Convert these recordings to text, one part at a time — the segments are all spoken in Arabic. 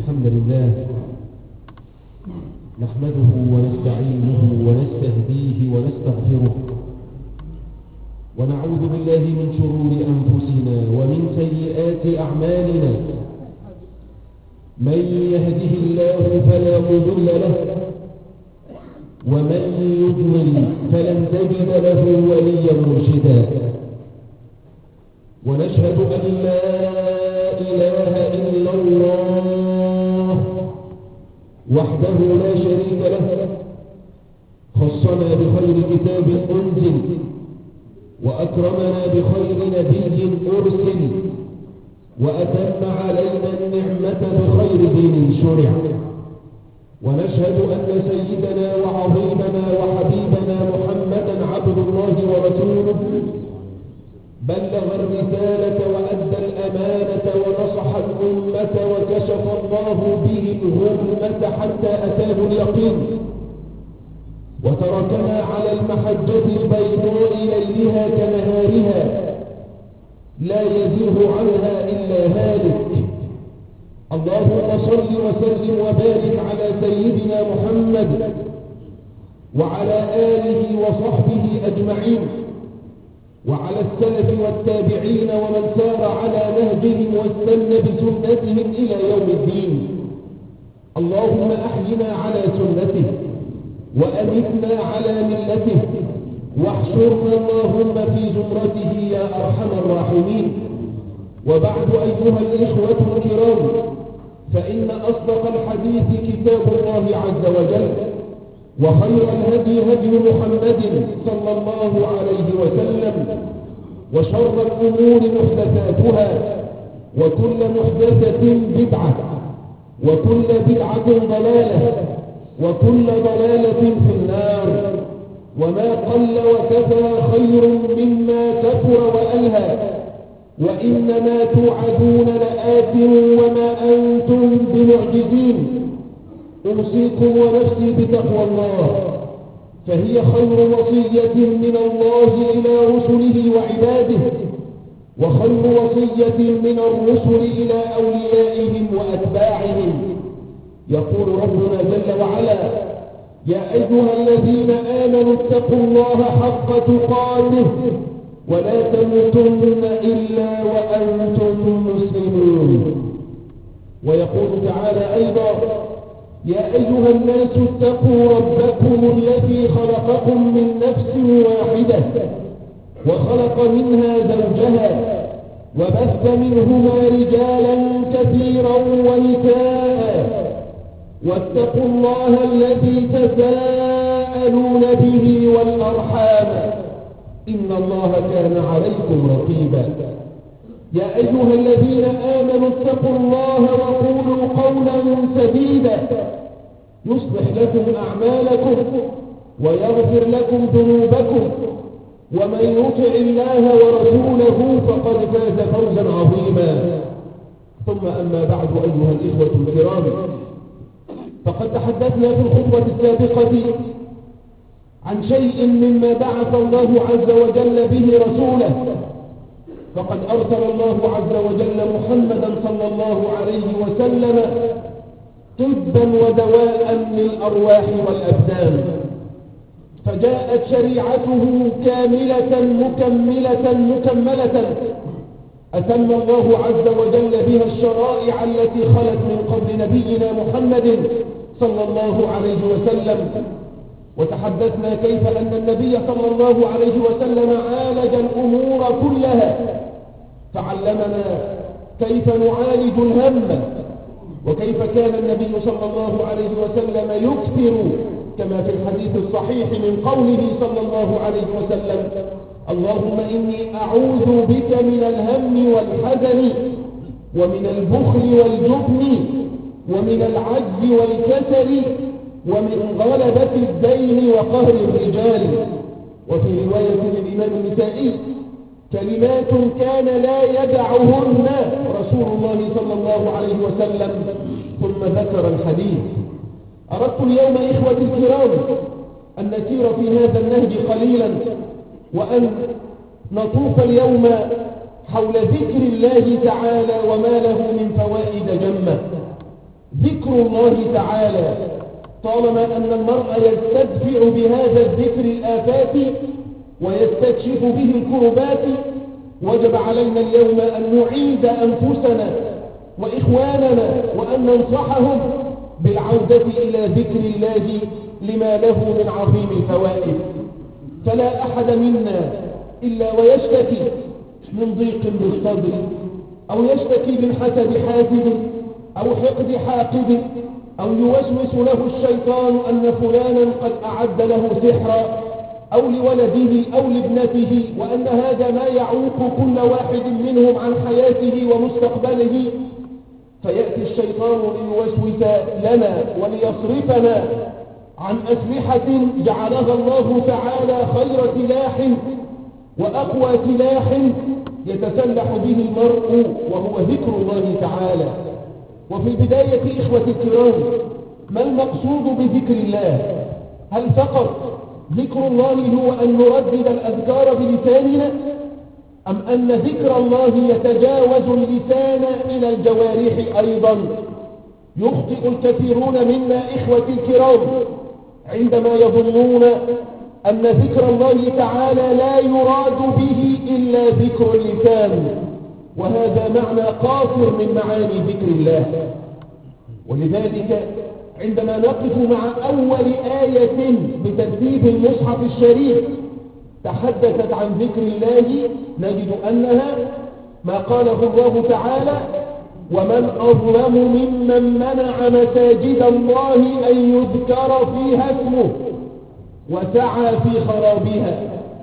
الحمد لله نحمده ونستعينه ونستهديه ونستغفره ونعوذ بالله من شرور أنفسنا ومن سيئات أعمالنا. من يهده الله فلا مضل له ومن يضلل فلن تجد له وليا مرشدا. ونشهد أن لا إله إلا الله وحده لا شريك له، خصنا بخير كتاب أنزل وأكرمنا بخير نبي أرسل وأتم علينا النعمة بخير دين شرع. ونشهد أن سيدنا وعظيمنا وحبيبنا محمدا عبد الله ورسوله بلغ الرسالة وأدى الأمانة ونصح الأمة وكشف الله به الغمة حتى أتاه اليقين، وتركنا على المحجة البيضاء ليلها كنهارها لا يزيغ عنها إلا هالك. اللهم صل وسلم وبارك على سيدنا محمد وعلى آله وصحبه أجمعين وعلى السلف والتابعين ومن سار على نهجهم واستنى بسنتهم إلى يوم الدين. اللهم أحينا على سنته وأمتنا على ملته واحشرنا اللهم في زمرته يا أرحم الراحمين. وبعد أيها الإخوة الكرام، فإن أصدق الحديث كتاب الله عز وجل، وخير الهدي هدي محمد صلى الله عليه وسلم، وشر الأمور محدثاتها، وكل محدثة بدعة، وكل بدعة ضلالة، وكل ضلالة في النار. وما قل وكفى خير مما كثر وألهى، وإنما توعدون لآت وما أنتم بمعجزين. أوصيكم ونفسي بتقوى الله، فهي خير وصية من الله إلى رسله وعباده، وخير وصية من الرسل إلى أوليائهم وأتباعهم. يقول ربنا جل وعلا: يا أيها الذين آمنوا اتقوا الله حق تقاته ولا تموتن إلا وأنتم مسلمون. ويقول تعالى أيضا: يا أيها الناس اتقوا ربكم الذي خلقكم من نفس واحدة وخلق منها زوجها وبث منهما رجالا كثيرا ونساء واتقوا الله الذي تساءلون به والأرحام إن الله كان عليكم رقيبا. يا أيها الذين آمنوا اتقوا الله وقولوا قولا سديدا يصلح لكم أعمالكم ويغفر لكم ذنوبكم، ومن يطع الله ورسوله فقد فاز فوزا عظيما. ثم أما بعد أيها الإخوة الكرام، فقد تحدثنا في الخطبة السابقة عن شيء مما بعث الله عز وجل به رسوله. فقد أرسل الله عز وجل محمدا صلى الله عليه وسلم طبا ودواء للأرواح والأبدان، فجاءت شريعته كاملة مكملة أتم الله عز وجل بها الشرائع التي خلت من قبل نبينا محمد صلى الله عليه وسلم. وتحدثنا كيف أن النبي صلى الله عليه وسلم عالج الأمور كلها، فعلمنا كيف نعالج الهم، وكيف كان النبي صلى الله عليه وسلم يكثر كما في الحديث الصحيح من قوله صلى الله عليه وسلم: اللهم إني أعوذ بك من الهم والحزن ومن البخل والجبن ومن العجز والكسل ومن غلبة الدين وقهر الرجال. وفي رواية للإمام النسائي: كلمات كان لا يدعهن رسول الله صلى الله عليه وسلم، ثم ذكر الحديث. أردت اليوم إخوتي الكرام أن نسير في هذا النهج قليلا، وأن نطوف اليوم حول ذكر الله تعالى وما له من فوائد جمة. ذكر الله تعالى، طالما أن المرء يستدفع بهذا الذكر الآفات ويستكشف به الكربات، وجب علينا اليوم أن نعيد أنفسنا وإخواننا وأن ننصحهم بالعودة إلى ذكر الله لما له من عظيم الفوائد. فلا أحد منا إلا ويشتكي من ضيق بالصدر، أو يشتكي من حسد حاسد، أو حقد حاقد، أو يوسوس له الشيطان أن فلانا قد أعد له سحرا، أو لولده أو لابنته، وأن هذا ما يعوق كل واحد منهم عن حياته ومستقبله. فيأتي الشيطان ليوسوس لنا وليصرفنا عن أسلحة جعلها الله تعالى خير سلاح وأقوى سلاح يتسلح به المرء، وهو ذكر الله تعالى. وفي البداية إخوة الكرام، ما المقصود بذكر الله؟ هل فقط ذكر الله هو أن نردد الأذكار بلساننا، أم أن ذكر الله يتجاوز اللسان إلى الجوارح أيضا؟ يخطئ الكثيرون منا إخوة الكرام عندما يظنون أن ذكر الله تعالى لا يراد به إلا ذكر اللسان، وهذا معنى قاصر من معاني ذكر الله. ولذلك عندما نقف مع أول آية بترتيب المصحف الشريف تحدثت عن ذكر الله، نجد أنها ما قاله الله تعالى: ومن أظلم ممن منع مساجد الله أن يذكر فيها اسمه وسعى في خرابها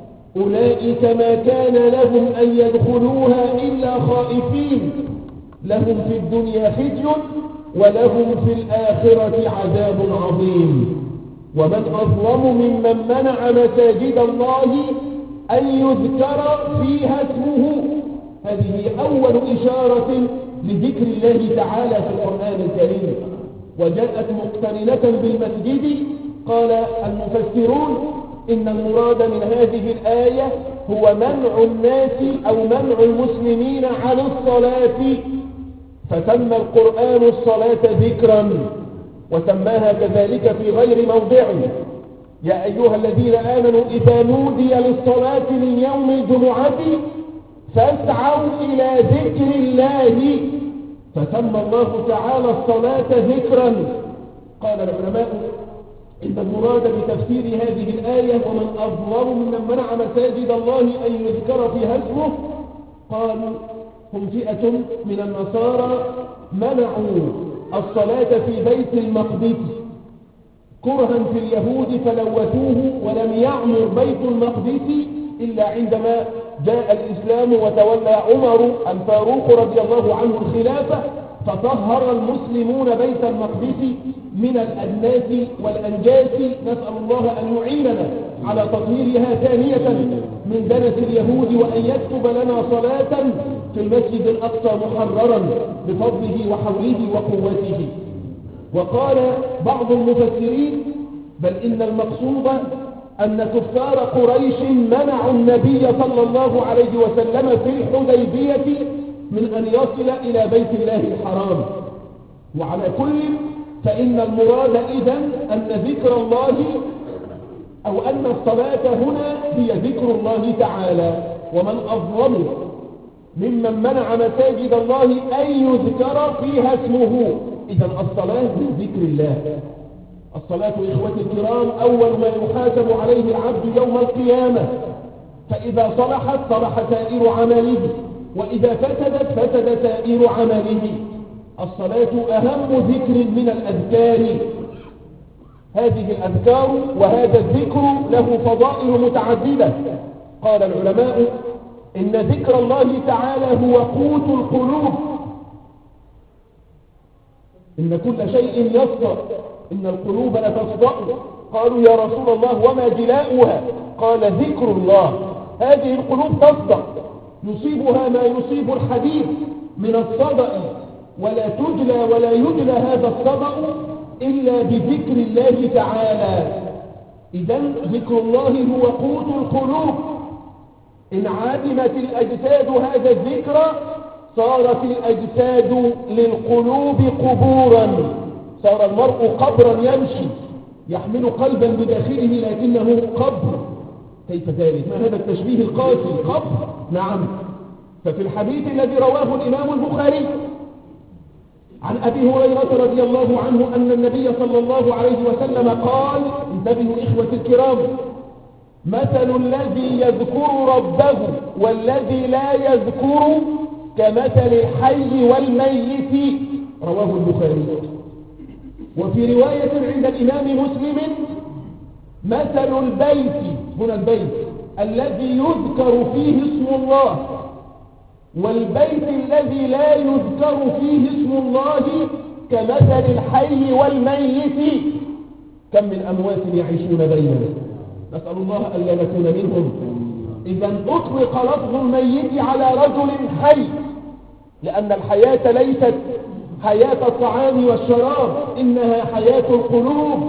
أولئك ما كان لهم أن يدخلوها إلا خائفين لهم في الدنيا خزي ولهم في الآخرة عذاب عظيم. ومن أظلم ممن منع مساجد الله أن يذكر فيها اسمه. هذه أول إشارة لذكر الله تعالى في القرآن الكريم، وجاءت مقترنة بالمسجد. قال المفسرون إن المراد من هذه الآية هو منع الناس أو منع المسلمين عن الصلاة، فسمى القرآن الصلاة ذكرا وسماها كذلك في غير موضعه: يا أيها الذين آمنوا إذا نودي للصلاة من يوم الجمعة فاسعوا إلى ذكر الله، فسمى الله تعالى الصلاة ذكرا. قال العلماء إن المراد بتفسير هذه الآية ومن أظلم ممن منع مساجد الله أن يذكر فيها اسمه، قالوا هم فئة من النصارى منعوا الصلاة في بيت المقدس كرها في اليهود فلوثوه، ولم يعمر بيت المقدس إلا عندما جاء الإسلام وتولى عمر الفاروق رضي الله عنه الخلافة، فطهر المسلمون بيت المقدس من الأدناس والأنجاس. نسأل الله أن يعيننا على تطهيرها ثانية من دنس اليهود، وأن يكتب لنا صلاة في المسجد الأقصى محررا بفضله وحوله وقوته. وقال بعض المفسرين بل إن المقصود أن كفار قريش منعوا النبي صلى الله عليه وسلم في الحديبية من أن يصل إلى بيت الله الحرام. وعلى كل فإن المراد إذن أن ذكر الله أو أن الصلاة هنا هي ذكر الله تعالى. ومن أظلم ممن منع مساجد الله أن يذكر فيها اسمه. إذن الصلاة من ذكر الله. الصلاة إخوتي الكرام أول ما يحاسب عليه العبد يوم القيامة، فإذا صلحت صلح سائر عمله، وإذا فسدت فسد سائر عمله. الصلاة أهم ذكر من الأذكار. هذه الأذكار وهذا الذكر له فضائل متعددة. قال العلماء إن ذكر الله تعالى هو قوت القلوب. إن كل شيء يصدأ، إن القلوب لتصدأ. قالوا يا رسول الله وما جلاؤها؟ قال ذكر الله. هذه القلوب تصدأ، يصيبها ما يصيب الحديد من الصدأ، ولا تجلى ولا يجلى هذا الصدأ إلا بذكر الله تعالى. إذن ذكر الله هو قوت القلوب. إن عدمت الأجساد هذا الذكر صارت الأجساد للقلوب قبورا. صار المرء قبرا يمشي يحمل قلبا بداخله لكنه قبر. كيف ذلك؟ ما هذا التشبيه القاسي؟ قبر. نعم. ففي الحديث الذي رواه الإمام البخاري عن أبي هريرة رضي الله عنه أن النبي صلى الله عليه وسلم قال: انتبهوا إخوتي الكرام، مثل الذي يذكر ربه والذي لا يذكر كمثل الحي والميت. رواه البخاري. وفي رواية عند الإمام مسلم: مثل البيت، هنا البيت الذي يذكر فيه اسم الله والبيت الذي لا يذكر فيه اسم الله كمثل الحي والميت. كم من أموات يعيشون بيننا، نسأل الله ألا نكون منهم. إذا أطلق لفظ الميت على رجل حي، لأن الحياة ليست حياة الطعام والشراب، إنها حياة القلوب.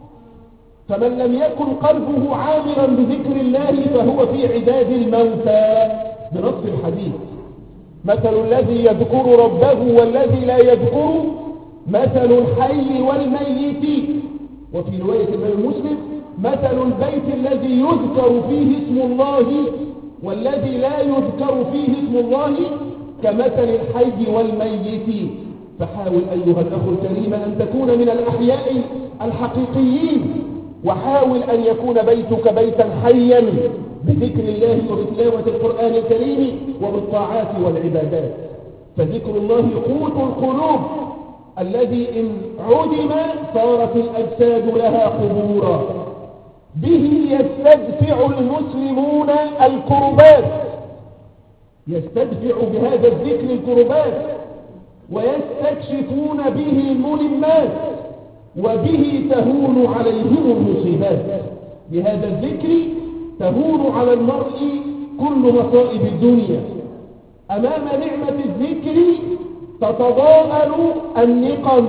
فمن لم يكن قلبه عامرا بذكر الله فهو في عداد الموتى بنص الحديث. مثل الذي يذكر ربه والذي لا يذكر مثل الحي والميت. وفي رواية الإمام مسلم: مثل البيت الذي يذكر فيه اسم الله والذي لا يذكر فيه اسم الله كمثل الحي والميت. فحاول أيها الأخ الكريم أن تكون من الأحياء الحقيقيين، وحاول أن يكون بيتك بيتا حيا بذكر الله وبتلاوة القرآن الكريم وبالطاعات والعبادات. فذكر الله قوت القلوب الذي إن عدم صارت الأجساد لها قبورا. به يستدفع المسلمون الكربات، يستدفع بهذا الذكر الكربات، ويستكشفون به الملمات، وبه تهون عليهم المصيبات. بهذا الذكر تهون على المرء كل مصائب الدنيا. أمام نعمة الذكر تتضاءل النقم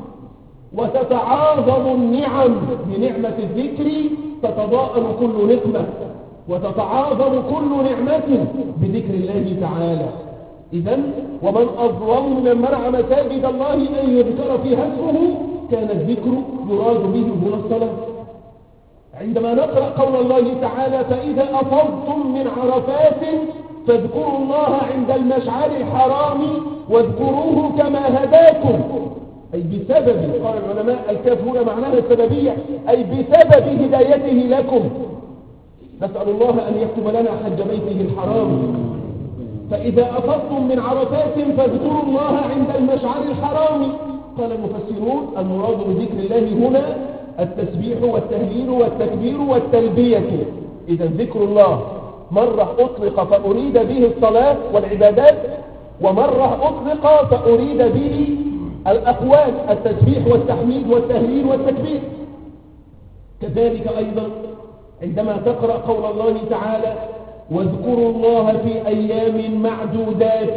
وتتعاظم النعم. بنعمة الذكر تتضاءل كل نقمة وتتعاظم كل نعمة بذكر الله تعالى. إذن ومن أظلم ممن منع مساجد الله أن يذكر فيها اسمه، كان الذكر يراد به هنا الصلاة. عندما نقرأ قول الله تعالى: فإذا أفضتم من عرفات فاذكروا الله عند المشعر الحرام واذكروه كما هداكم، أي بسبب، قال العلماء الكاف هنا معناها السببية، أي بسبب هدايته لكم. نسأل الله أن يكتب لنا حج بيته الحرام. فإذا أفضتم من عرفات فاذكروا الله عند المشعر الحرام. قال المفسرون: المراد بذكر الله هنا التسبيح والتهليل والتكبير والتلبية. إذا ذكر الله مرة أطلق فأريد به الصلاة والعبادات، ومرة أطلق فأريد به الأقوال، التسبيح والتحميد والتهليل والتكبير. كذلك أيضا عندما تقرأ قول الله تعالى: واذكروا الله في أيام معدودات،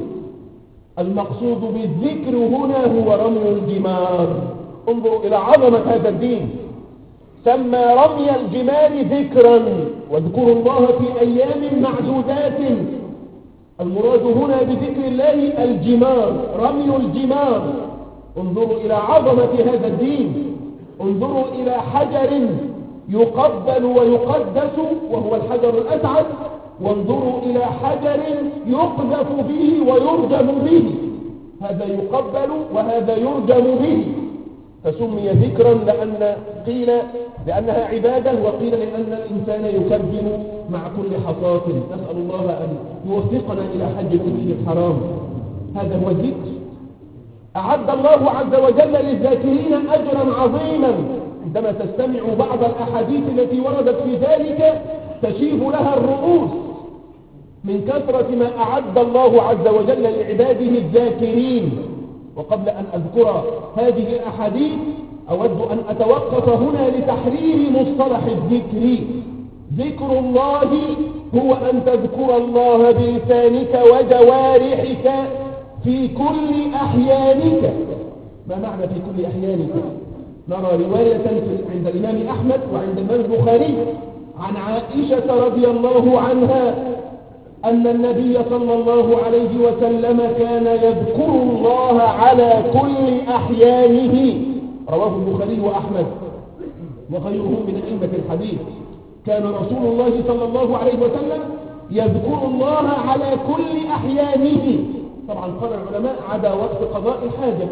المقصود بالذكر هنا هو رمي الجمار. انظروا إلى عظمة هذا الدين، سمى رمي الجمار ذكرا. واذكروا الله في أيام معدودات، المراد هنا بذكر الله الجمار، رمي الجمار. انظروا إلى عظمة هذا الدين، انظروا إلى حجر يقبل ويقدس وهو الحجر الأسعد، وانظروا إلى حجر يقذف به ويرجم به، هذا يقبل وهذا يرجم به. فسمي ذكرا قيل لأنها عبادة، وقيل لأن الإنسان يكبر مع كل حصاة. نسأل الله أن يوفقنا إلى حج بيته الحرام. هذا هو الذكر. أعد الله عز وجل للذاكرين أجرا عظيما. عندما تستمع بعض الأحاديث التي وردت في ذلك تشيب لها الرؤوس من كثرة ما أعد الله عز وجل لعباده الذاكرين. وقبل أن أذكر هذه الأحاديث أود أن أتوقف هنا لتحرير مصطلح الذكر. ذكر الله هو أن تذكر الله بلسانك وجوارحك في كل أحيانك. ما معنى في كل أحيانك؟ نرى رواية عند الإمام أحمد وعند الإمام البخاري عن عائشة رضي الله عنها أن النبي صلى الله عليه وسلم كان يذكر الله على كل أحيانه رواه البخاري وأحمد وغيرهم من أئمة الحديث. كان رسول الله صلى الله عليه وسلم يذكر الله على كل أحيانه، طبعا قال العلماء عدا وقت قضاء الحاجة.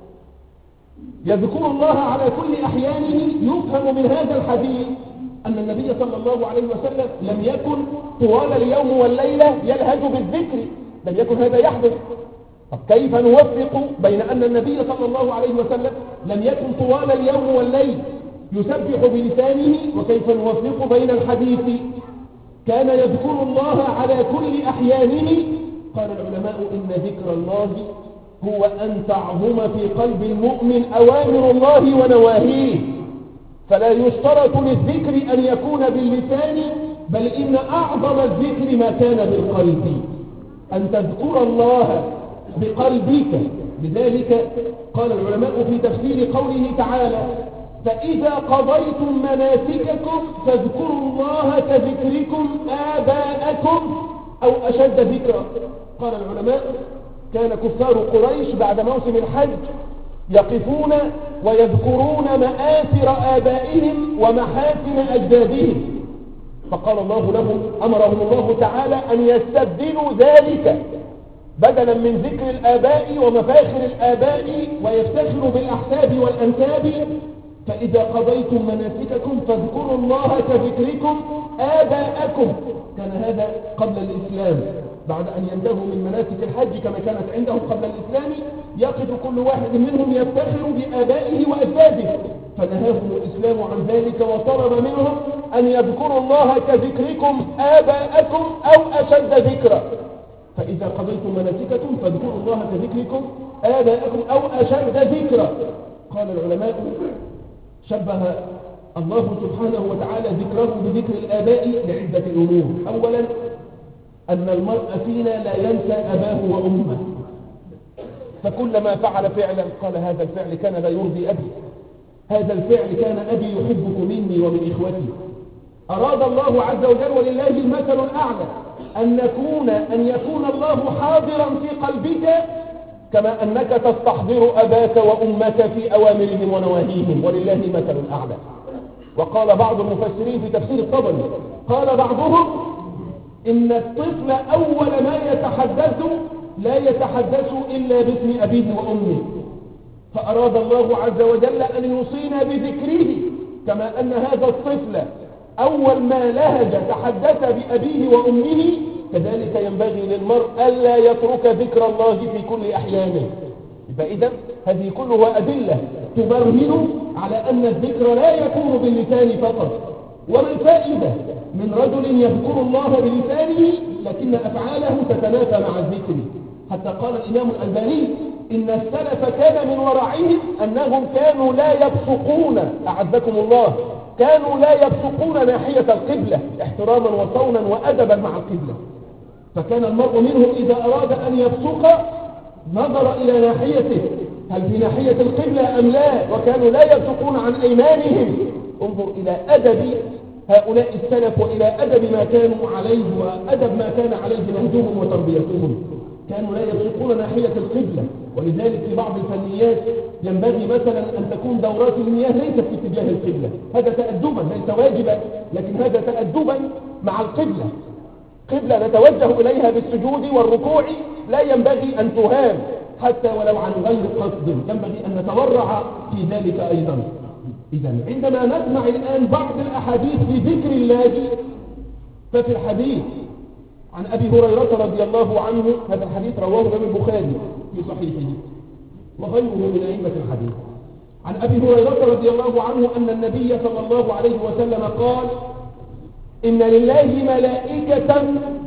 يذكر الله على كل أحيانه. يفهم من هذا الحديث أن النبي صلى الله عليه وسلم لم يكن طوال اليوم والليلة يلهج بالذكر، لم يكن هذا يحدث. طب كيف نوفق بين أن النبي صلى الله عليه وسلم لم يكن طوال اليوم والليل يسبح بلسانه، وكيف نوفق بين الحديث كان يذكر الله على كل أحيانه؟ قال العلماء إن ذكر الله هو أن تعظم في قلب المؤمن أوامر الله ونواهيه، فلا يشترط للذكر أن يكون باللسان، بل إن أعظم الذكر ما كان بالقلب، أن تذكر الله بقلبك. لذلك قال العلماء في تفسير قوله تعالى: فإذا قضيتم مناسككم فاذكروا الله كذكركم آباءكم أو أشد ذكرا. قال العلماء: كان كفار قريش بعد موسم الحج يقفون ويذكرون مآثر آبائهم ومحاسن أجدادهم، فقال الله لهم، أمرهم الله تعالى أن يستبدلوا ذلك بدلا من ذكر الآباء ومفاخر الآباء ويفتخروا بالأحساب والأنساب. فإذا قضيتم مناسككم فاذكروا الله كذكركم آباءكم. كان هذا قبل الإسلام، بعد أن ينتهوا من مناسك الحج كما كانت عندهم قبل الإسلام، يقف كل واحد منهم يفتخر بآبائه وأجداده، فنهاهم الإسلام عن ذلك وطلب منهم أن يذكروا الله كذكركم آباءكم أو أشد ذكرا. فإذا قضيتم مناسككم فاذكروا الله كذكركم آباءكم أو أشد ذكرا. قال العلماء: شبه الله سبحانه وتعالى ذكره بذكر الآباء لعدة أمور. أولا، أن المرء فينا لا ينسى أباه وأمه، فكلما فعل فعلا قال: هذا الفعل كان لا يرضي أبي، هذا الفعل كان أبي يحبه مني ومن إخوتي. أراد الله عز وجل ولله المثل الأعلى أن يكون الله حاضرا في قلبك كما أنك تستحضر أباك وأمك في أوامرهم ونواهيهم، ولله المثل الأعلى. وقال بعض المفسرين في تفسير الطبري، قال بعضهم: إن الطفل أول ما يتحدث لا يتحدث إلا باسم أبيه وأمه، فأراد الله عز وجل أن يوصينا بذكره، كما أن هذا الطفل أول ما لهج تحدث بأبيه وأمه، كذلك ينبغي للمرء ألا يترك ذكر الله في كل أحيانه. فإذا هذه كلها أدلة تبرهن على أن الذكر لا يكون باللسان فقط. وما الفائدة من رجل يذكر الله بلسانه لكن أفعاله تتنافى مع الذكر؟ حتى قال الإمام الألباني: إن السلف كان من ورعهم أنهم كانوا لا يبصقون، أعزكم الله، كانوا لا يبصقون ناحية القبلة احتراما وصونا وأدبا مع القبلة. فكان المرء منهم إذا أراد أن يبصق نظر إلى ناحيته، هل في ناحية القبلة أم لا، وكانوا لا يبصقون عن أيمانهم. انظر إلى أدب هؤلاء السلف وإلى أدب ما كانوا عليه وأدب ما كان عليه نهجهم وتربيتهم. كانوا لا يبصقون ناحية القبلة. ولذلك في بعض الفنيات ينبغي مثلا أن تكون دورات المياه ليست في اتجاه القبلة، هذا تأدبا ليس واجبا، لكن هذا تأدبا مع القبلة. قبلة نتوجه إليها بالسجود والركوع لا ينبغي أن تهان حتى ولو عن غير قصد، ينبغي أن نتورع في ذلك أيضا. إذا عندما نسمع الآن بعض الأحاديث في ذكر الله، ففي الحديث عن أبي هريرة رضي الله عنه، هذا الحديث رواه الإمام البخاري في صحيحه وغيره من أئمة الحديث، عن أبي هريرة رضي الله عنه أن النبي صلى الله عليه وسلم قال: إن لله ملائكة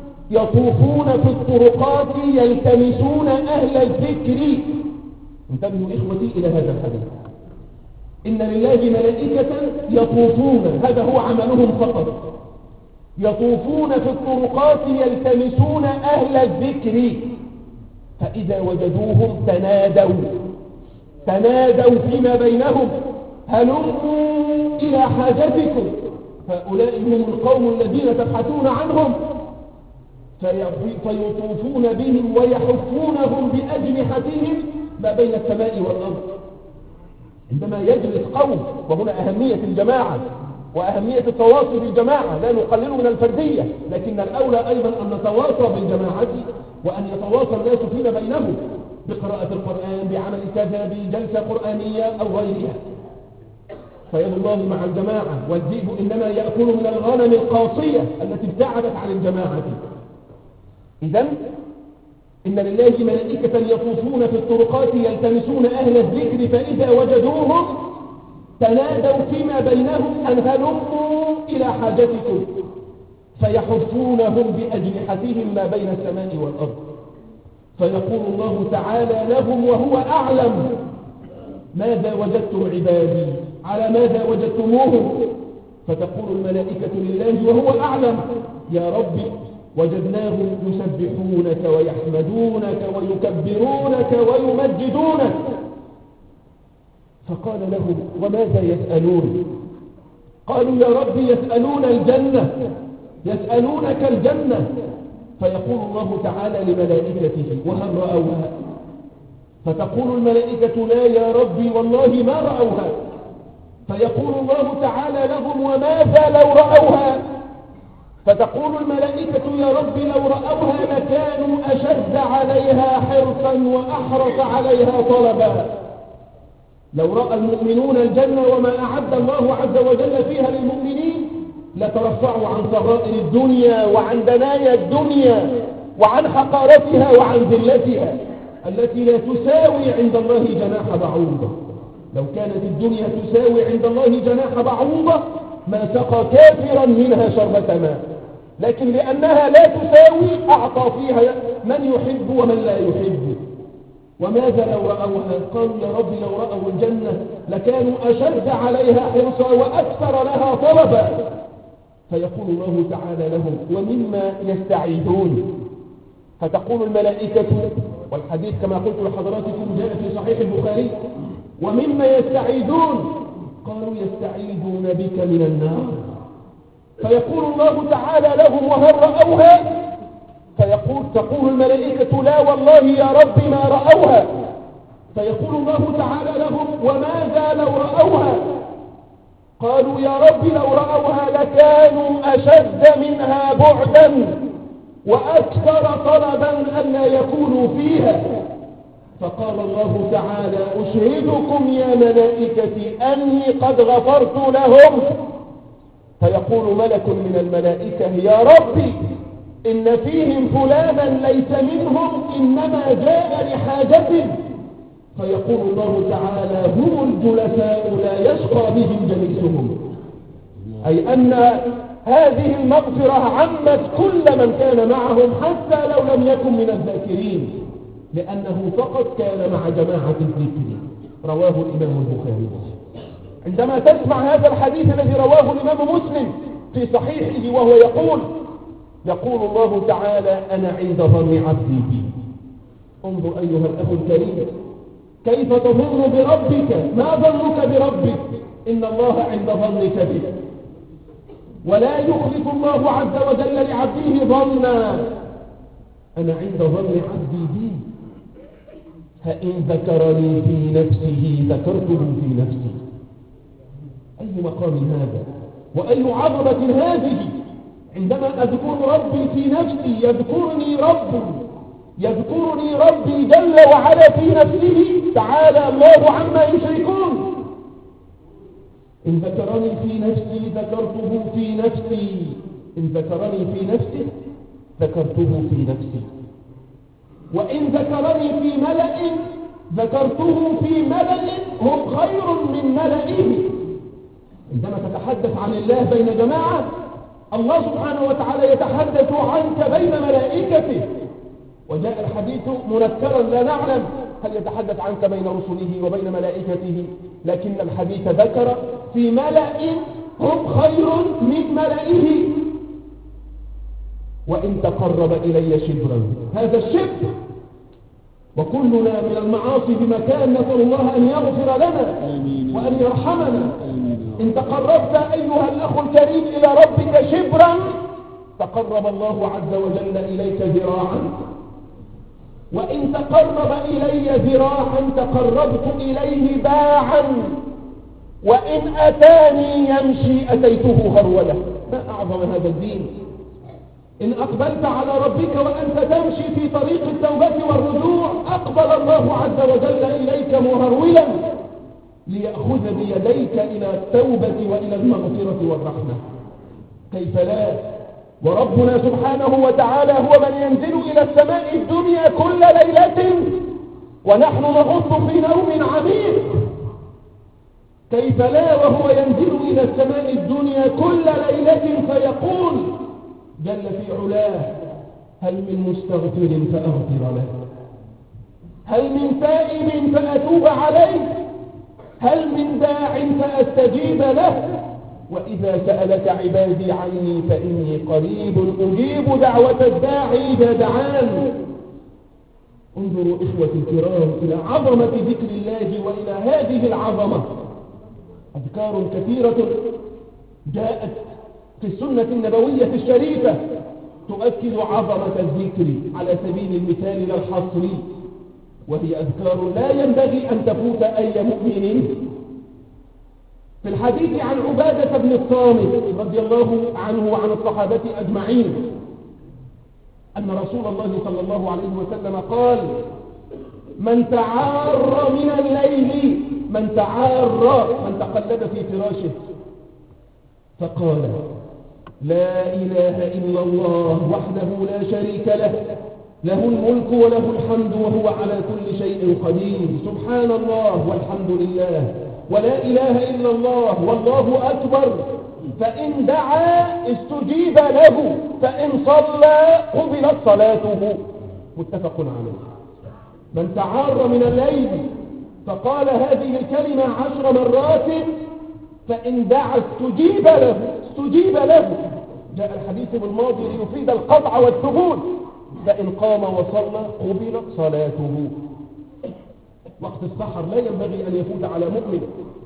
يطوفون في الطرقات يلتمسون أهل الذكر. انتبهوا إخوتي إلى هذا الحديث. إن لله ملائكة يطوفون، هذا هو عملهم فقط، يطوفون في الطرقات يلتمسون أهل الذكر، فإذا وجدوهم تنادوا فيما بينهم: هلموا إلى حاجتكم. هؤلاء هم القوم الذين تبحثون عنهم، فيطوفون بهم ويحفونهم بأجنحتهم ما بين السماء والأرض. عندما يجلس قوم، وهنا أهمية الجماعة وأهمية التواصي بالجماعة، لا نقلل من الفردية، لكن الأولى أيضا أن نتواصى بالجماعة وأن يتواصى الناس فيما بينهم بقراءة القرآن، بعمل كذا، بجلسة قرآنية أو غيرها. فيد الله مع الجماعة، والذئب إنما يأكل من الغنم القاصية التي ابتعدت عن الجماعة. إذن إن لله ملائكة يطوفون في الطرقات يلتمسون أهل الذكر فإذا وجدوهم تنادوا فيما بينهم أن هلموا إلى حاجتكم فيحفونهم بأجنحتهم ما بين السماء والأرض. فيقول الله تعالى لهم وهو أعلم: ماذا وجدتم عبادي؟ على ماذا وجدتموهم؟ فتقول الملائكة لله وهو أعلم: يا ربي وجدناهم يسبحونك ويحمدونك ويكبرونك ويمجدونك. فقال لهم: وماذا يسألون؟ قالوا: يا ربي يسألون الجنة، يسألونك الجنة. فيقول الله تعالى لملائكته: وهل رأوها؟ فتقول الملائكة: لا يا ربي والله ما رأوها. فيقول الله تعالى لهم: وماذا لو رأوها؟ فتقول الملائكة: يا رب لو رأوها لكانوا أشد عليها حرصا وأحرص عليها طلبا. لو رأى المؤمنون الجنة وما أعد الله عز وجل فيها للمؤمنين لترفعوا عن صغائر الدنيا وعن دنايا الدنيا وعن حقارتها وعن ذلتها التي لا تساوي عند الله جناح بعوضة. لو كانت الدنيا تساوي عند الله جناح بعوضة ما سقى كافرا منها شربة ماء، لكن لأنها لا تساوي أعطى فيها من يحب ومن لا يحب. وماذا لو رأوها؟ قالوا: يا رب لو رأوا الجنة لكانوا أشد عليها حرصا وأكثر لها طلبا. فيقول الله تعالى لهم: ومما يستعيدون؟ فتقول الملائكة، والحديث كما قلت لحضراتكم جاء في صحيح البخاري: ومما يستعيدون؟ قالوا: يستعيدون بك من النار. فيقول الله تعالى لهم: وهل رأوها؟ تقول الملائكة: لا والله يا رب ما رأوها. فيقول الله تعالى لهم: وماذا لو رأوها؟ قالوا: يا رب لو رأوها لكانوا أشد منها بعدا وأكثر طلبا ألا يكونوا فيها. فقال الله تعالى: أشهدكم يا ملائكتي أني قد غفرت لهم. فيقول ملك من الملائكة: يا ربي إن فيهم فلانا ليس منهم إنما جاء لحاجته. فيقول الله تعالى: هم الجلساء لا يشقى بهم جليسهم، أي أن هذه المغفرة عمت كل من كان معهم حتى لو لم يكن من الذاكرين، لأنه فقط كان مع جماعة الذكر. رواه الإمام البخاري. عندما تسمع هذا الحديث الذي رواه الإمام مسلم في صحيحه وهو يقول الله تعالى: أنا عند ظن عبدي بي. انظر أيها الأخ الكريم، كيف تظن بربك؟ ما ظنك بربك؟ إن الله عند ظنك بك، ولا يخلف الله عز وجل لعبده ظنا. أنا عند ظن عبدي بي، فإن ذكرني في نفسه ذكرته في نفسي. أي مقام هذا وأي عظمة هذه! عندما أذكر ربي في نفسي يذكرني ربي جل وعلا في نفسه. تعالى الله عما يشركون. إن ذكرني في نفسي ذكرته في نفسي، إن ذكرني في نفسه ذكرته في نفسي، وإن ذكرني في ملأ ذكرته في ملأ هم خير من ملئه. عندما تتحدث عن الله بين جماعة، الله سبحانه وتعالى يتحدث عنك بين ملائكته. وجاء الحديث منكرا لا نعلم هل يتحدث عنك بين رسله وبين ملائكته، لكن الحديث ذكر في ملأ هم خير من ملئه. وإن تقرب إلي شبرا، هذا الشبر، وكلنا من المعاصي بمكان، نسأل الله أن يغفر لنا وأن يرحمنا. إن تقربت أيها الأخ الكريم إلى ربك شبرا تقرب الله عز وجل إليك ذراعا، وإن تقرب إلي ذراعا تقربت إليه باعا. وإن أتاني يمشي أتيته هرولة. ما أعظم هذا الدين. إن أقبلت على ربك وأنت تمشي في طريق التوبة والرجوع أقبل الله عز وجل إليك مهرولا ليأخذ بيديك إلى التوبة وإلى المغفرة والرحمة. كيف لا؟ وربنا سبحانه وتعالى هو من ينزل إلى السماء الدنيا كل ليلة ونحن نغط في نوم عميق. كيف لا وهو ينزل إلى السماء الدنيا كل ليلة فيقول جل في علاه: هل من مستغفر فأغفر له، هل من تائب فأتوب عليه، هل من داع فأستجيب له، وإذا سألك عبادي عني فإني قريب أجيب دعوة الداعي إذا دعان. انظروا إخوتي الكرام إلى عظمة ذكر الله وإلى هذه العظمة. أذكار كثيرة جاءت في السنة النبوية الشريفة تؤكد عظمة الذكر على سبيل المثال لا الحصر، وهي أذكار لا ينبغي أن تفوت أي مؤمن. في الحديث عن عبادة بن الصامت رضي الله عنه وعن الصحابة أجمعين أن رسول الله صلى الله عليه وسلم قال: من تعار من الليل، من تقلب في فراشه فقال: لا إله إلا الله وحده لا شريك له، له الملك وله الحمد وهو على كل شيء قدير، سبحان الله والحمد لله ولا إله إلا الله والله أكبر، فإن دعا استجيب له، فإن صلى قبلت صلاته. متفق عليه. من تعار من الليل فقال هذه الكلمة 10 مرات فإن دعا استجيب له. جاء الحديث بالماضي ليفيد القطع والثبوت. فإن قام وصلى قبلت صلاته. وقت السحر لا ينبغي أن يفوت على مؤمن.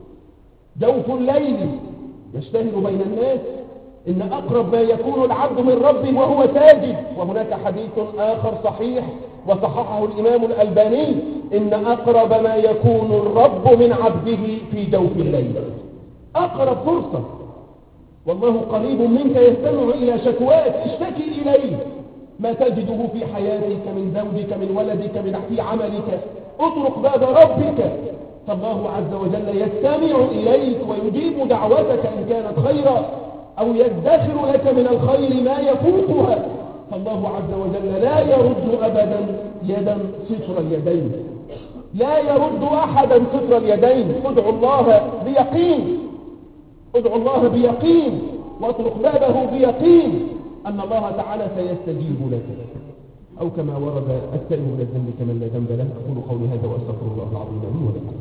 جوف الليل يشتهر بين الناس إن أقرب ما يكون العبد من ربه وهو ساجد. وهناك حديث آخر صحيح وصححه الإمام الألباني: إن أقرب ما يكون الرب من عبده في جوف الليل. أقرب فرصة، والله قريب منك يستمع إلى شكواك، اشتكي إليه ما تجده في حياتك من زوجك من ولدك من في عملك. اطرق باب ربك فالله عز وجل يستمع إليك ويجيب دعوتك إن كانت خيرا، أو يدخر لك من الخير ما يفوقها. فالله عز وجل لا يرد أبدا يدا ستر اليدين، لا يرد أحدا ستر اليدين. ادعو الله بيقين، ادعو الله بيقين واطرق بابه بيقين أن الله تعالى سيستجيب لك. أو كما ورد: التائب من الذنب كمن لا ذنب له. أقول قولي هذا وأستغفر الله العظيم لي ولكم.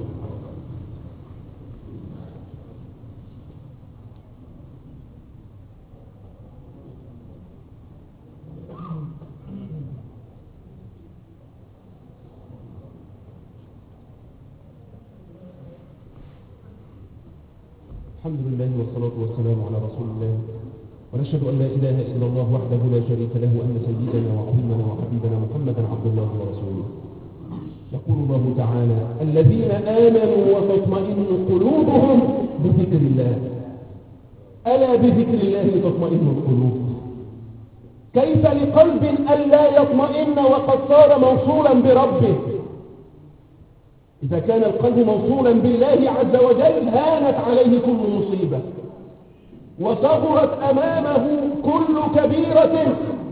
الحمد لله والصلاة والسلام على رسول الله، ونشهد أن لا إله إلا الله وحده لا شريك له، وأن سيدنا وعظيمنا وحبيبنا محمدا عبد الله ورسوله. يقول الله تعالى: الذين آمنوا وتطمئن قلوبهم بذكر الله. ألا بذكر الله تطمئن القلوب. كيف لقلب ألا يطمئن وقد صار موصولا بربه؟ إذا كان القلب موصولا بالله عز وجل هانت عليه كل مصيبة وصغرت أمامه كل كبيرة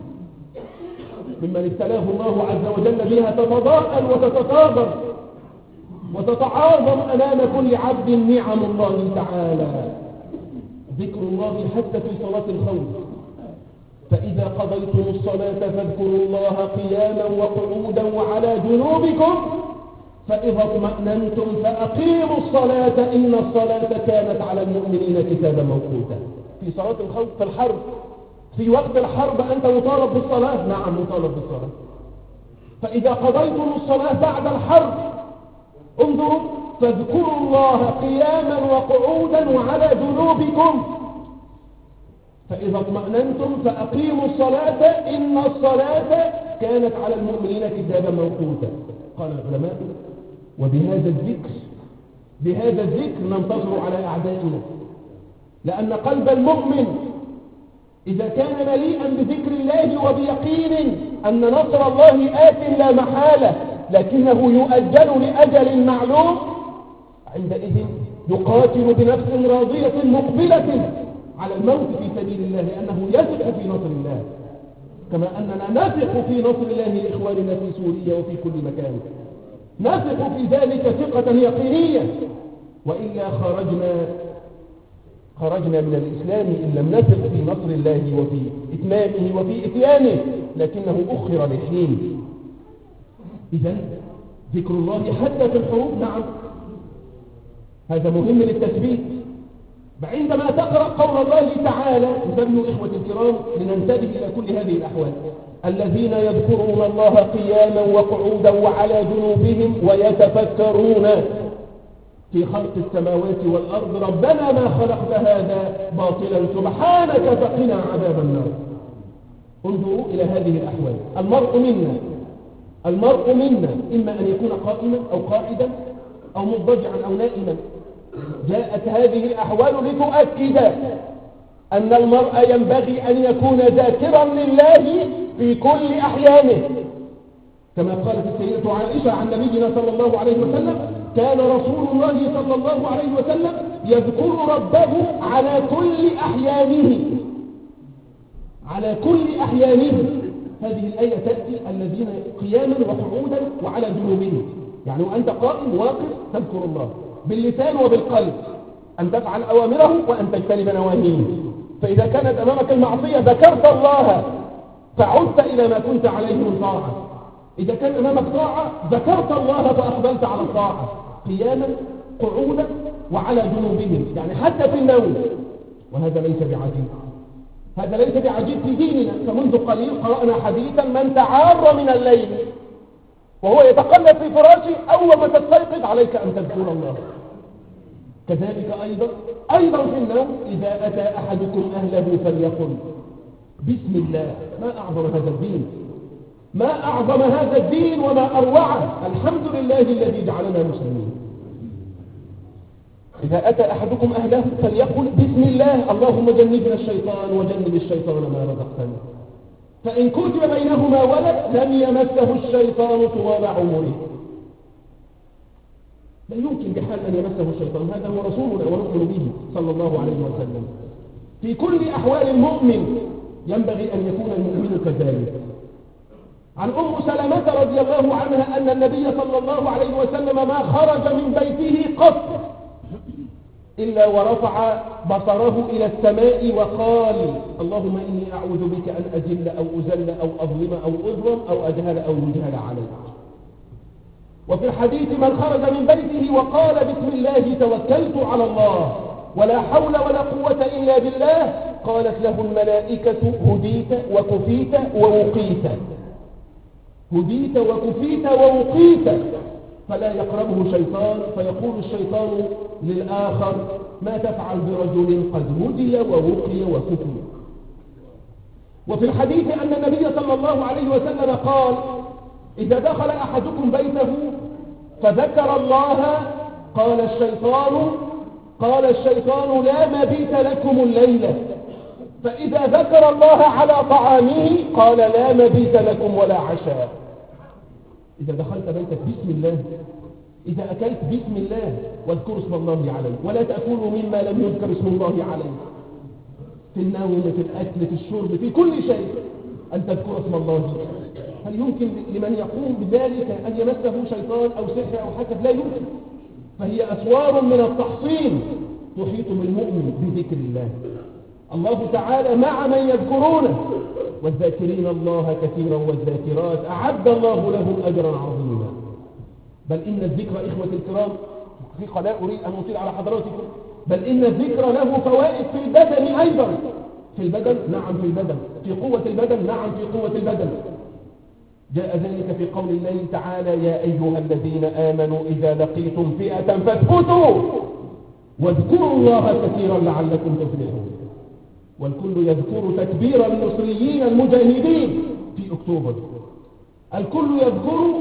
ممن ابتلاه الله عز وجل بها تتضاءل وتتكاثر وتتعاظم أمام كل عبد نعم الله تعالى. ذكر الله حتى في صلاة الخوف: فإذا قضيتم الصلاة فاذكروا الله قياما وقعودا وعلى جنوبكم فإذا اطمأننتم فأقيموا الصلاة إن الصلاة كانت على المؤمنين كتابا موقوتا. في صلاة الخوف في الحرب، في وقت الحرب أنت مطالب بالصلاة؟ نعم مطالب بالصلاة. فإذا قضيتم الصلاة بعد الحرب انظروا: فاذكروا الله قياما وقعودا وعلى جنوبكم فإذا اطمأننتم فأقيموا الصلاة إن الصلاة كانت على المؤمنين كتابا موقوتا. قال العلماء: وبهذا الذكر بهذا الذكر ننتصر على أعدائنا، لأن قلب المؤمن إذا كان مليئا بذكر الله وبيقين أن نصر الله آت لا محالة لكنه يؤجل لأجل معلوم، عندئذ يقاتل بنفس راضية مقبلة على الموت في سبيل الله، لأنه يثق في نصر الله، كما أننا نثق في نصر الله لإخواننا في سوريا وفي كل مكان، نثق في ذلك ثقة يقينية، وإلا خرجنا من الإسلام إن لم نثق في نصر الله وفي إتمامه وفي إتيانه، لكنه أخر لحين. إذن ذكر الله حتى في الحروب، نعم هذا مهم للتثبيت. عندما تقرأ قول الله تعالى، انتبهوا إخوة الكرام لننتبه إلى كل هذه الأحوال: الذين يذكرون الله قياما وقعودا وعلى جنوبهم ويتفكرون في خلق السماوات والأرض ربنا ما خلقت هذا باطلا سبحانك فقنا عذاب النار. انظروا إلى هذه الأحوال. المرء منا إما أن يكون قائما أو قاعدا أو مضطجعا أو نائما. جاءت هذه الأحوال لتؤكد أن المرء ينبغي أن يكون ذاكرا لله في كل أحيانه، كما قالت السيدة عائشة عن نبينا صلى الله عليه وسلم: كان رسول الله صلى الله عليه وسلم يذكر ربه على كل أحيانه، على كل أحيانه. هذه الآية تأتي الذين قياما وقعودا وعلى جنوبهم، يعني وأنت قائم واقف تذكر الله باللسان وبالقلب، أن تفعل أوامره وأن تجتنب نواهيه. فإذا كانت أمامك المعصية ذكرت الله فعدت إلى ما كنت عليه من طاعة، إذا كان أمامك طاعة ذكرت الله فأقبلت على الطاعة، قياما قعودا وعلى جنوبهم، يعني حتى في النوم. وهذا ليس بعجيب، هذا ليس بعجيب في ديننا. فمنذ قليل قرأنا حديثا: من تعار من الليل وهو يتقلب في فراشه أول ما تستيقظ عليك أن تذكر الله. كذلك أيضا في النوم: إذا أتى أحدكم أهله فليقل بسم الله. ما أعظم هذا الدين، ما أعظم هذا الدين وما أروعه. الحمد لله الذي جعلنا مسلمين. إذا أتى أحدكم أهله فليقل بسم الله اللهم جنبنا الشيطان وجنب الشيطان ما رزقتنا. فإن كتب بينهما ولد لم يمسه الشيطان طوال عمره. لا يمكن بحال أن يمسه الشيطان، هذا هو رسولنا ونؤمن به صلى الله عليه وسلم. في كل أحوال المؤمن ينبغي أن يكون المؤمن كذلك. عن أم سلمة رضي الله عنها أن النبي صلى الله عليه وسلم ما خرج من بيته قط إلا ورفع بصره إلى السماء وقال: اللهم إني أعوذ بك أن أذل أو أذل أو أظلم أو أظلم أو أجهل أو يجهل علي. وفي الحديث: من خرج من بيته وقال بسم الله توكلت على الله ولا حول ولا قوة إلا بالله، قالت له الملائكة: هديت وكفيت ووقيت، هديت وكفيت ووقيت. فلا يقربه شيطان، فيقول الشيطان للآخر: ما تفعل برجل قد هدي ووقي وكفي. وفي الحديث أن النبي صلى الله عليه وسلم قال: إذا دخل أحدكم بيته فذكر الله قال الشيطان لا مبيت لكم الليلة. فإذا ذكر الله على طعامه قال لا مبيت لكم ولا عشاء. إذا دخلت بيتك بسم الله، إذا أكلت بسم الله واذكروا اسم الله عليه، ولا تأكلوا مما لم يذكر اسم الله عليه. في النوم، في الأكل، في الشرب، في كل شيء أن تذكر اسم الله. هل يمكن لمن يقوم بذلك أن يمسه شيطان أو سحر أو حسد؟ لا يمكن. فهي أسوار من التحصين تحيط بالمؤمن بذكر الله. الله تعالى مع من يذكرونه، والذاكرين الله كثيرا والذاكرات أعد الله لهم أجرا عظيما. بل إن الذكر إخوة الكرام، حقيقة لا أريد أن أطيل على حضراتكم، بل إن الذكر له فوائد في البدن أيضا. في البدن، نعم في البدن. في قوة البدن، نعم في قوة البدن. جاء ذلك في قول الله تعالى: يا أيها الذين آمنوا إذا لقيتم فئة فاثبتوا واذكروا الله كثيرا لعلكم تفلحون. والكل يذكر تكبير المصريين المجاهدين في أكتوبر، الكل يذكر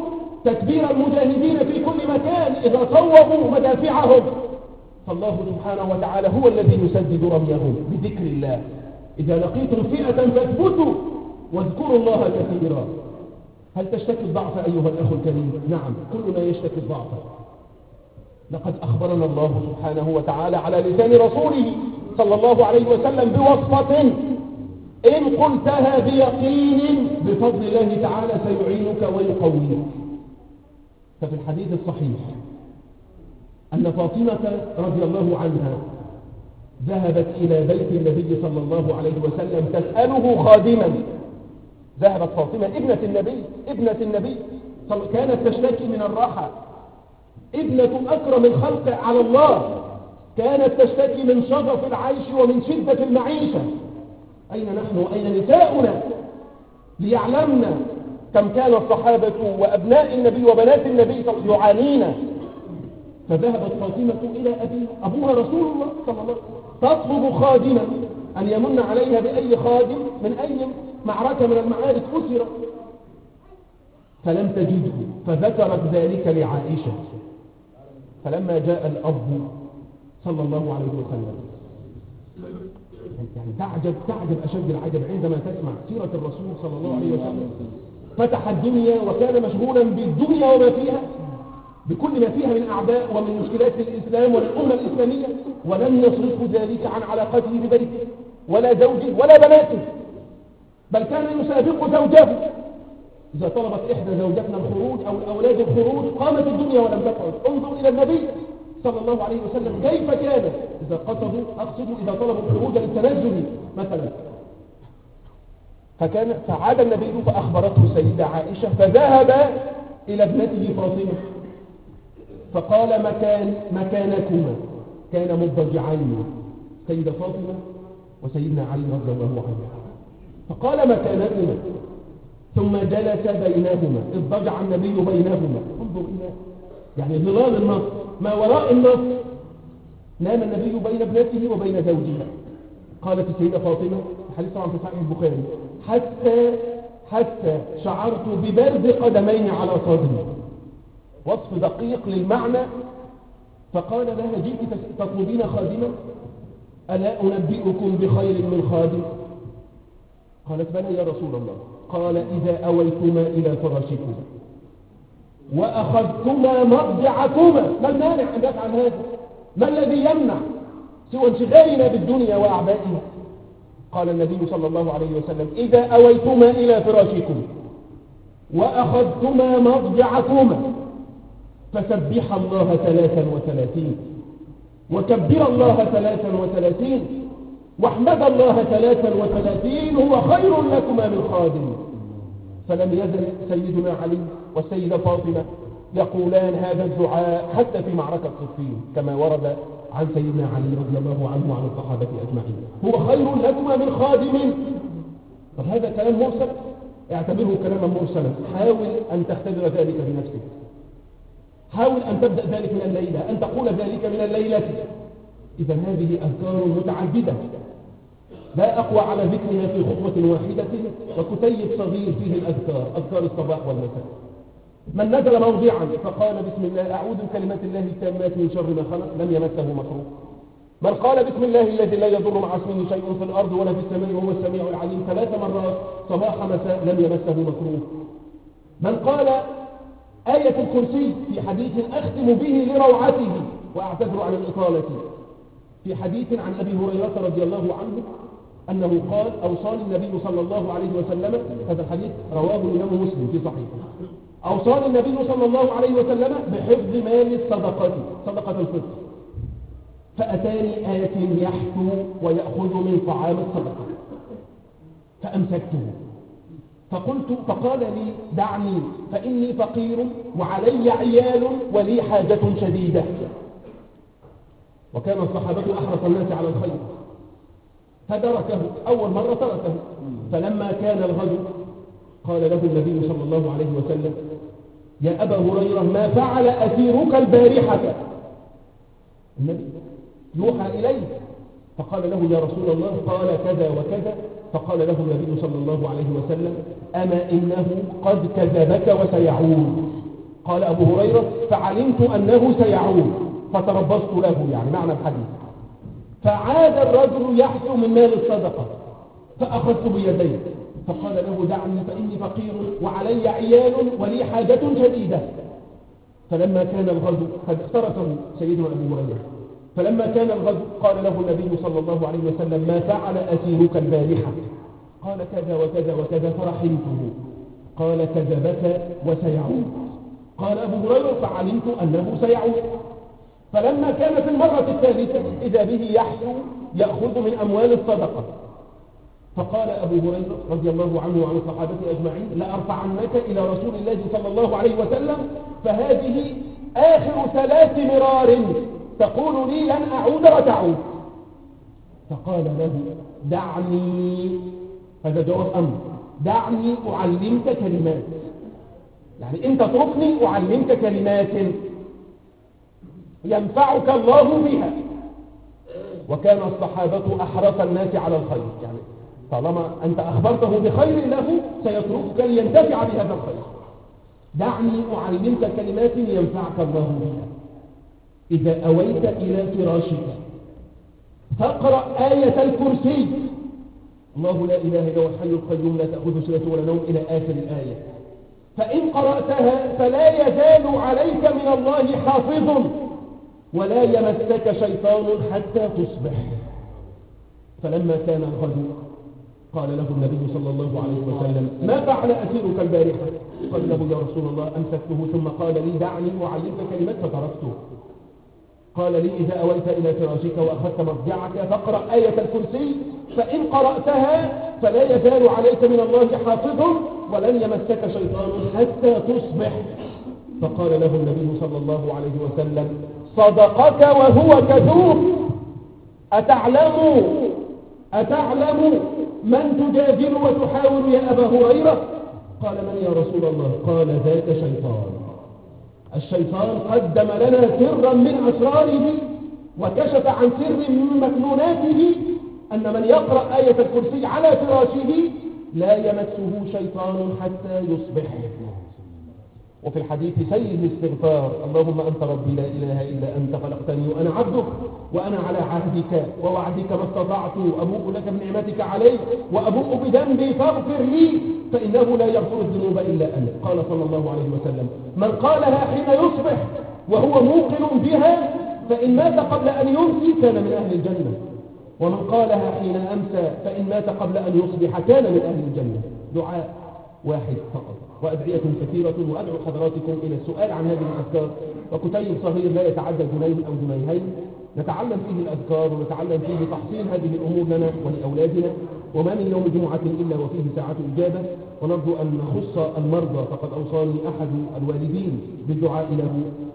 تكبير المجاهدين في كل مكان إذا صوبوا مدافعهم، فالله سبحانه وتعالى هو الذي يسدد رميهم بذكر الله. إذا لقيتم فئة فاثبتوا واذكروا الله كثيرا. هل تشتكي الضعف أيها الأخ الكريم؟ نعم، كلنا يشتكي الضعف. لقد أخبرنا الله سبحانه وتعالى على لسان رسوله صلى الله عليه وسلم بوصفة إن قلتها بيقين بفضل الله تعالى سيعينك ويقويك. ففي الحديث الصحيح أن فاطمة رضي الله عنها ذهبت إلى بيت النبي صلى الله عليه وسلم تسأله خادما. ذهبت فاطمة ابنة النبي كانت تشتكي من الراحة، ابنة أكرم الخلق على الله، كانت تشتكي من شظف العيش ومن شدة المعيشة. أين نحن وأين نساؤنا ليعلمنا كم كان الصحابة وأبناء النبي وبنات النبي يعانين؟ فذهبت فاطمة إلى أبوها رسول الله صلى الله عليه وسلم تطلب خادما أن يمن عليها بأي خادم من أي معركة من المعارك أسر، فلم تجده، فذكرت ذلك لعائشة. فلما جاء الأب صلى الله عليه وسلم يعني تعجب أشد العجب عندما تسمع سيرة الرسول صلى الله عليه وسلم. فتح الدنيا وكان مشغولا بالدنيا وما فيها، بكل ما فيها من أعداء ومن مشكلات الإسلام والأمة الإسلامية، ولم يصرف ذلك عن علاقته ببيته ولا زوجه ولا بناته، بل كان يسابق زوجه. إذا طلبت إحدى زوجاتنا الخروج أو الأولاد الخروج قامت الدنيا ولم تقعد. انظر إلى النبي صلى الله عليه وسلم كيف كان إذا إذا طلبوا الخروج للتنزل مثلا، فعاد النبي فأخبرته السيدة عائشة، فذهب إلى ابنته فاطمة فقال مكانكما، كان مضجعين سيدة فاطمة وسيدنا علي رضي الله عنه، فقال مكانكما، ثم جلس بينهما، اضطجع النبي بينهما. انظر إلى يعني ظلال النص، ما وراء النص، نام النبي بين ابنته وبين زوجها. قالت السيدة فاطمة، الحديث طبعا في صحيح البخاري، حتى شعرت ببرد قدمين على صدري. وصف دقيق للمعنى. فقال لها جئت تطلبين خادما؟ ألا أنبئكم بخير من خادم؟ قالت بلى يا رسول الله. قال إذا أويتما إلى فراشكما وأخذتما مضجعكما. ما المانع أن يفعل هذا؟ ما الذي يمنع سوى انشغالنا بالدنيا وأعبائها؟ قال النبي صلى الله عليه وسلم إذا أويتما إلى فراشكما وأخذتما مضجعكما فسبح الله 33 وكبر الله 33 واحمد الله 33 هو خير لكما من خادم. فلم يزل سيدنا علي والسيدة فاطمة يقولان هذا الدعاء حتى في معركة صفين كما ورد عن سيدنا علي رضي الله عنه وعن الصحابة أجمعين، هو خير لكما من خادم. طب هذا كلام مرسل، اعتبره كلاما مرسلا. حاول أن تختبر ذلك بنفسك، حاول أن تبدأ ذلك من الليلة، أن تقول ذلك من الليلة. إذا هذه أذكار متعددة لا أقوى على ذكرها في خطوة واحدة، وكتيب صغير فيه الأذكار، أذكار الصباح والمساء. من نزل موضعا فقال بسم الله أعوذ بكلمات الله التامات من شر ما خلق لم يمسه مكروه. من قال بسم الله الذي لا يضر مع اسمه شيء في الأرض ولا في السماء وهو السميع العليم 3 مرات صباح مساء لم يمسه مكروه. من قال آية الكرسي في حديث أختم به لروعته وأعتذر عن الإطالة، في حديث عن أبي هريرة رضي الله عنه أنه قال أوصاني النبي صلى الله عليه وسلم، هذا الحديث رواه الإمام مسلم في صحيحه، أوصاني النبي صلى الله عليه وسلم بحفظ مال الصدقة، صدقة الفطر، فأتاني آت يحثو ويأخذ من طعام الصدقة فأمسكته فقال لي دعني فإني فقير وعلي عيال ولي حاجة شديدة. وكان الصحابة أحرص الناس على الخير فتركه، أول مرة تركه. فلما كان الغد قال له النبي صلى الله عليه وسلم يا أبا هريرة ما فعل أسيرك البارحة؟ النبي يوحى إليه، فقال له يا رسول الله قال كذا وكذا. فقال له النبي صلى الله عليه وسلم أما إنه قد كذبك وسيعود. قال أبو هريرة فعلمت أنه سيعود فتربصت له، يعني معنى الحديث. فعاد الرجل يحثو من مال الصدقة فأخذت بيديه فقال له دعني فإني فقير وعلي عيال ولي حاجة شديدة. فلما كان الغزو قد اخترته سيدنا أبو هريرة، فلما كان الغزو قال له النبي صلى الله عليه وسلم ما فعل أسيرك البارحة؟ قال كذا وكذا وكذا فرحمته. قال كذبك وسيعود. قال أبو هريرة فعلمت أنه سيعود. فلما كان في المرة الثالثة إذا به يحثو يأخذ من أموال الصدقة. فقال أبو هريرة رضي الله عنه وعن الصحابة أجمعين لأرفعنك إلى رسول الله صلى الله عليه وسلم فهذه آخر 3 مرار تقول لي لن أعود وتعود. فقال له دعني، هذا جواب أمر، دعني أعلمك كلمات، يعني أنت اتركني أعلمك كلمات ينفعك الله بها. وكان الصحابة أحرص الناس على الخير، يعني طالما أنت أخبرته بخير له سيتركك لينتفع بهذا الخير. دعني أعلمك كلمات ينفعك الله بها. إذا أويت إلى فراشك فاقرأ آية الكرسي، الله لا إله إلا هو الحي القيوم لا تأخذه سنة ولا نوم إلى آخر الآية. فإن قرأتها فلا يزال عليك من الله حافظ ولا يمسك شيطان حتى تصبح. فلما كان الغدو قال له النبي صلى الله عليه وسلم ما فعل أسيرك البارحة؟ قال له يا رسول الله أمسكته ثم قال لي دعني أعلمك كلمات فتركته. قال لي إذا أويت إلى فراشك وأخذت مضجعك فاقرأ آية الكرسي فإن قرأتها فلا يزال عليك من الله حافظ ولن يمسك شيطان حتى تصبح. فقال له النبي صلى الله عليه وسلم صدقك وهو كذوب، أتعلم من تجادل وتحاول يا أبا هريرة؟ قال من يا رسول الله؟ قال ذاك شيطان. الشيطان قدم لنا سرا من أسراره وكشف عن سر من مكنوناته أن من يقرأ آية الكرسي على فراشه لا يمسه شيطان حتى يصبح. وفي الحديث سيد الاستغفار اللهم أنت ربي لا إله إلا أنت خلقتني وأنا عبدك وأنا على عهدك ووعدك ما استطعت أبوء لك بنعمتك علي وأبوء بذنبي فاغفر لي فإنه لا يغفر الذنوب إلا أنت. قال صلى الله عليه وسلم من قالها حين يصبح وهو موقن بها فإن مات قبل أن يمسي كان من أهل الجنة، ومن قالها حين أمسى فإن مات قبل أن يصبح كان من أهل الجنة. دعاء واحد فقط وأدعية كثيرة، وأدعو حضراتكم إلى السؤال عن هذه الأذكار، وكتيب صغير لا يتعدى جنيه أو جنيهين نتعلم فيه الأذكار ونتعلم فيه تحصيل هذه الأمور لنا ولأولادنا. وما من يوم جمعة إلا وفيه ساعة إجابة، ونرجو أن نخص المرضى، فقد أوصاني أحد الوالدين بالدعاء له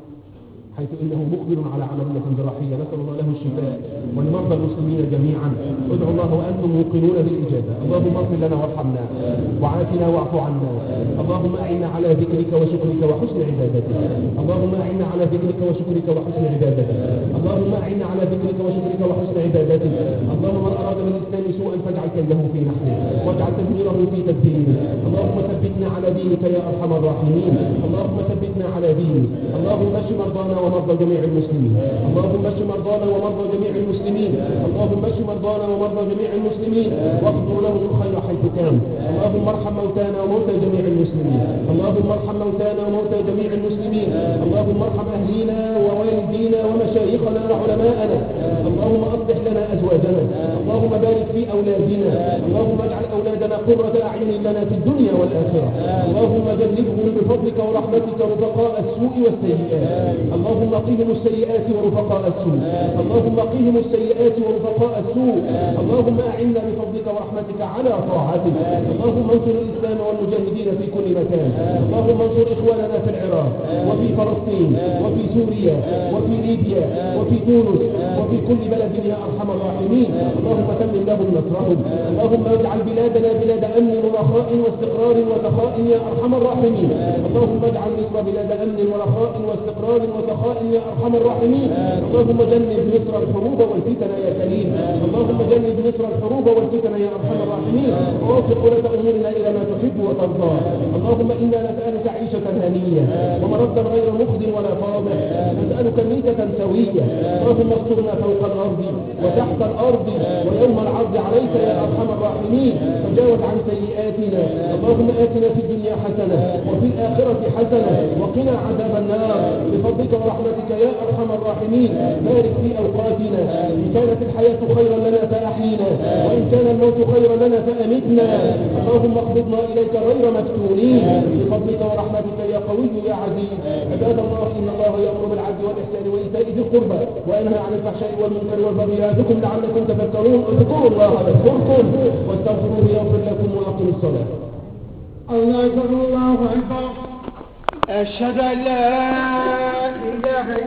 حيث إنه مقبل على عملية جراحية، نسأل الله له الشفاء ولمرضى المسلمين جميعا. ادعوا الله وأنتم موقنون بالإجابة. اللهم اغفر لنا وارحمنا وعافنا واعف عنا. اللهم أعنا على ذكرك وشكرك وحسن عبادتك. اللهم أعنا على ذكرك وشكرك وحسن عبادتك. اللهم أعنا على ذكرك وشكرك وحسن عبادتك. اللهم من أراد بالإسلام سوءا فاجعل كيده في نحره واجعل تدبيره في تدبيره. اللهم ثبتنا على دينك يا أرحم الراحمين. اللهم ثبتنا على دينك. اللهم اشف مرضانا ومرضى جميع المسلمين. اللهم اشف مرضانا ومرضى جميع المسلمين. اللهم اشف مرضانا ومرضى جميع المسلمين واقدر لهم الخير حيث كان. اللهم ارحم موتانا وموتى جميع المسلمين. اللهم ارحم موتانا وموتى جميع المسلمين. اللهم ارحم اهلينا ووالدينا ومشايخنا وعلماءنا. اللهم اصلح لنا ازواجنا. اللهم بارك في اولادنا. اللهم اجعل اولادنا قرة اعين لنا في الدنيا والاخره. اللهم جنبهم بفضلك ورحمتك رفقاء السوء والسيئات. اللهم قهم السيئات ورفقاء السوء. اللهم قهم السيئات ورفقاء السوء. اللهم أعنا بفضلك ورحمتك على طاعتك. اللهم انصر الإسلام والمجاهدين في كل مكان. اللهم انصر إخواننا في العراق وفي فلسطين وفي سوريا وفي ليبيا وفي تونس وفي كل بلد يا أرحم الراحمين. اللهم تمم لهم نصرهم. اللهم اجعل بلادنا بلاد أمن ورخاء واستقرار وسخاء يا أرحم الراحمين. اللهم اجعل مصر بلاد أمن ورخاء واستقرار وسخاء يا أرحم الراحمين. اللهم جنب مصر الحروب والفتن يا كريم. اللهم اللهم جنب مصر الحروب والفتن يا أرحم الراحمين، ووفق ولاة أمورنا إلى ما تحب وترضى. اللهم إنا نسألك عيشة هنية ومردا غير مخزٍ ولا فاضح، نسألك ميتة سوية. اللهم استرنا فوق الأرض وتحت الأرض ويوم العرض عليك يا أرحم الراحمين، تجاوز عن سيئاتنا. اللهم آتنا في الدنيا حسنة وفي الآخرة حسنة وقنا عذاب النار بفضلك ورحمتك يا أرحم الراحمين. بارك في أوقاتنا، إن كانت الحياة خيرا لنا فأحينا، وإن كان الموت خيرا لنا فأمتنا. اللهم اقبضنا إليك غير مفتونين بفضلك ورحمتك يا قوي يا عزيز. عباد الله، إن الله يأمر بالعدل والإحسان وإيتاء ذي القربى وينهى عن الفحشاء والمنكر والبغي يعظكم لعلكم تذكرون. اذكروا الله يذكركم واستغفروه يغفر لكم وأقيموا الصلاة. الله أكبر الله أكبر. أشهد أن لا إله